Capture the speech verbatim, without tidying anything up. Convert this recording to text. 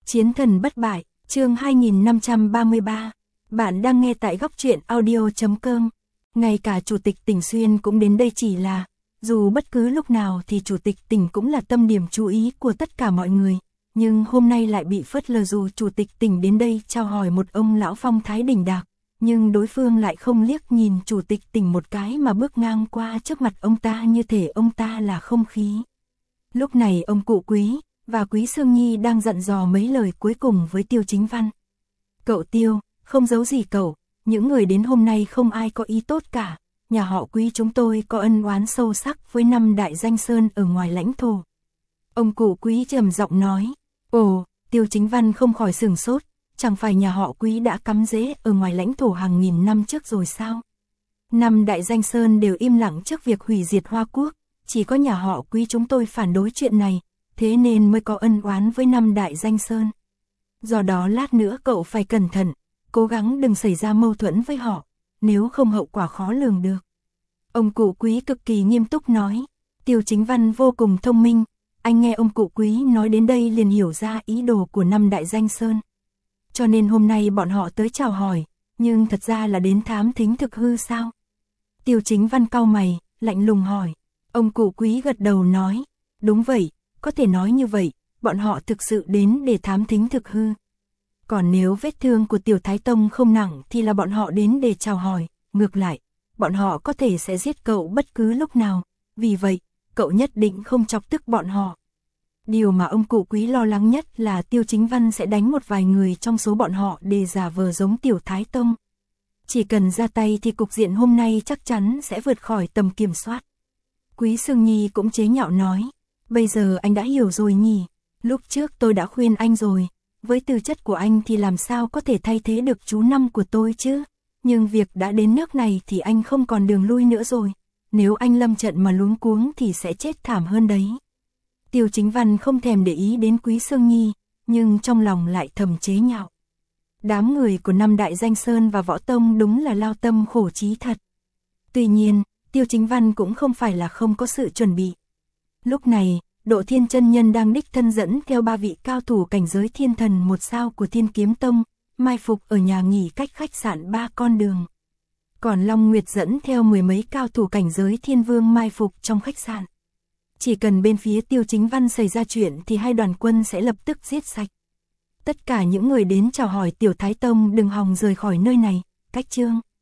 Chiến thần bất bại, chương hai nghìn năm trăm ba mươi ba. Bạn đang nghe tại góc truyện audio chấm com. Ngay cả chủ tịch tỉnh Xuyên cũng đến đây, chỉ là, dù bất cứ lúc nào thì chủ tịch tỉnh cũng là tâm điểm chú ý của tất cả mọi người, nhưng hôm nay lại bị phớt lờ. Dù chủ tịch tỉnh đến đây chào hỏi một ông lão phong thái đỉnh đạc, nhưng đối phương lại không liếc nhìn chủ tịch tỉnh một cái mà bước ngang qua trước mặt ông ta như thể ông ta là không khí. Lúc này ông cụ Quý và Quý Sương Nhi đang dặn dò mấy lời cuối cùng với Tiêu Chính Văn. Cậu Tiêu, không giấu gì cậu, những người đến hôm nay không ai có ý tốt cả. Nhà họ Quý chúng tôi có ân oán sâu sắc với năm đại danh sơn ở ngoài lãnh thổ. Ông cụ Quý trầm giọng nói. Ồ, Tiêu Chính Văn không khỏi sửng sốt, chẳng phải nhà họ Quý đã cắm rễ ở ngoài lãnh thổ hàng nghìn năm trước rồi sao? Năm đại danh sơn đều im lặng trước việc hủy diệt Hoa Quốc, chỉ có nhà họ Quý chúng tôi phản đối chuyện này, thế nên mới có ân oán với năm đại danh sơn. Do đó lát nữa cậu phải cẩn thận, cố gắng đừng xảy ra mâu thuẫn với họ, nếu không hậu quả khó lường được. Ông cụ Quý cực kỳ nghiêm túc nói. Tiêu Chính Văn vô cùng thông minh, anh nghe ông cụ Quý nói đến đây liền hiểu ra ý đồ của năm đại danh sơn. Cho nên hôm nay bọn họ tới chào hỏi, nhưng thật ra là đến thám thính thực hư sao? Tiêu Chính Văn cau mày, lạnh lùng hỏi. Ông cụ Quý gật đầu nói, đúng vậy, có thể nói như vậy, bọn họ thực sự đến để thám thính thực hư. Còn nếu vết thương của Tiểu Thái Tông không nặng thì là bọn họ đến để chào hỏi, ngược lại, bọn họ có thể sẽ giết cậu bất cứ lúc nào, vì vậy, cậu nhất định không chọc tức bọn họ. Điều mà ông cụ Quý lo lắng nhất là Tiêu Chính Văn sẽ đánh một vài người trong số bọn họ để giả vờ giống Tiểu Thái Tông. Chỉ cần ra tay thì cục diện hôm nay chắc chắn sẽ vượt khỏi tầm kiểm soát. Quý Sương Nhi cũng chế nhạo nói, bây giờ anh đã hiểu rồi nhỉ, lúc trước tôi đã khuyên anh rồi, với tư chất của anh thì làm sao có thể thay thế được chú Năm của tôi chứ, nhưng việc đã đến nước này thì anh không còn đường lui nữa rồi, nếu anh lâm trận mà luống cuống thì sẽ chết thảm hơn đấy. Tiêu Chính Văn không thèm để ý đến Quý Sương Nhi, nhưng trong lòng lại thầm chế nhạo. Đám người của năm đại danh sơn và võ tông đúng là lao tâm khổ trí thật. Tuy nhiên, Tiêu Chính Văn cũng không phải là không có sự chuẩn bị. Lúc này, Độ Thiên chân nhân đang đích thân dẫn theo ba vị cao thủ cảnh giới thiên thần một sao của Thiên Kiếm Tông, mai phục ở nhà nghỉ cách khách sạn ba con đường. Còn Long Nguyệt dẫn theo mười mấy cao thủ cảnh giới thiên vương mai phục trong khách sạn. Chỉ cần bên phía Tiêu Chính Văn xảy ra chuyện thì hai đoàn quân sẽ lập tức giết sạch. Tất cả những người đến chào hỏi Tiểu Thái Tông đừng hòng rời khỏi nơi này, cách chương.